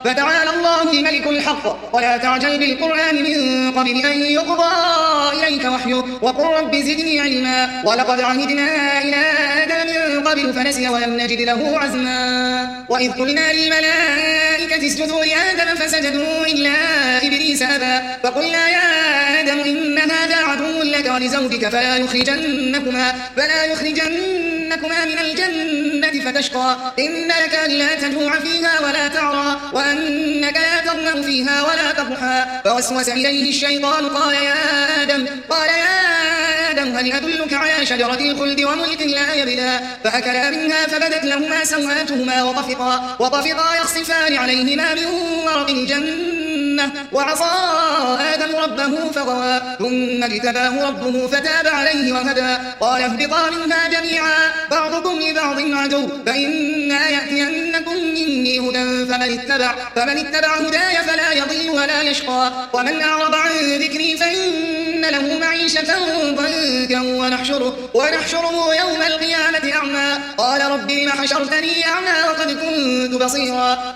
فتعالى الله الملك الحق ولا تعجل بالقرآن من قبل أن يقضى إليك وحيه وقل رب زدني علما ولقد عهدنا إلى آدم من قبل فنسي ولم نجد له عزما وإذ قلنا للملائكة اسجدوا لآدم فسجدوا إلا إبليس أبى فقلنا يا آدم إن هذا عدو لك ولزوجك فلا يخرجنكما من الجنة فتشقى إن لك ألا تجوع فيها ولا تعرى وأنك لا تظمأ فيها ولا تضحى فوسوس إليه الشيطان قال يا آدم هل أدلك على شجرة الخلد وملك لا يبلى فأكلا منها فبدت لهما سوآتهما وطفقا يخصفان عليهما من ورق الجنة وعصى آدم ربه فغوى ثم اجتباه ربه فتاب عليه وهدى قال اهبطا منها جميعا بعضكم لبعض عدو فإما يأتينكم مني هدى فمن اتبع هداي فلا يضل ولا يشقى ومن أعرض عن ذكري فإن له معيشة ضنكا ونحشره يوم القيامة أعمى قال رب لم حشرتني أعمى وقد كنت بصيرا